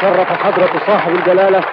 وشرف حضرة صاحب الجلالة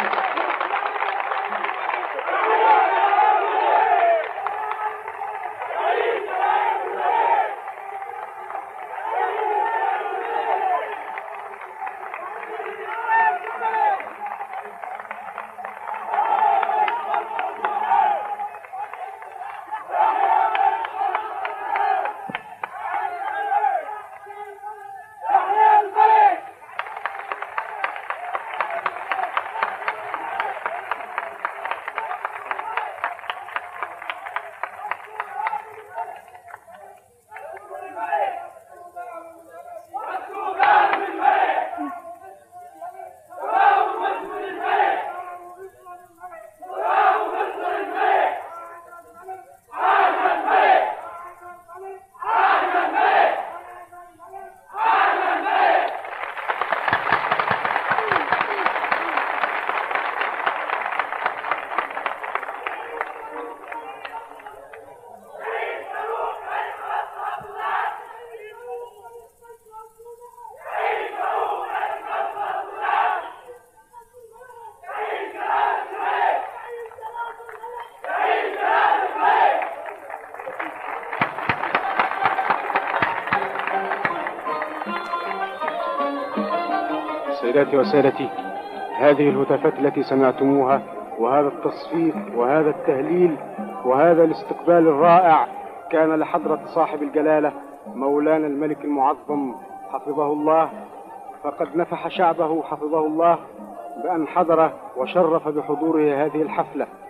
سيداتي وسادتي، هذه الهتافات التي سمعتموها وهذا التصفيق وهذا التهليل وهذا الاستقبال الرائع كان لحضرة صاحب الجلالة مولانا الملك المعظم حفظه الله، فقد نفح شعبه حفظه الله بأن حضر وشرف بحضوره هذه الحفلة.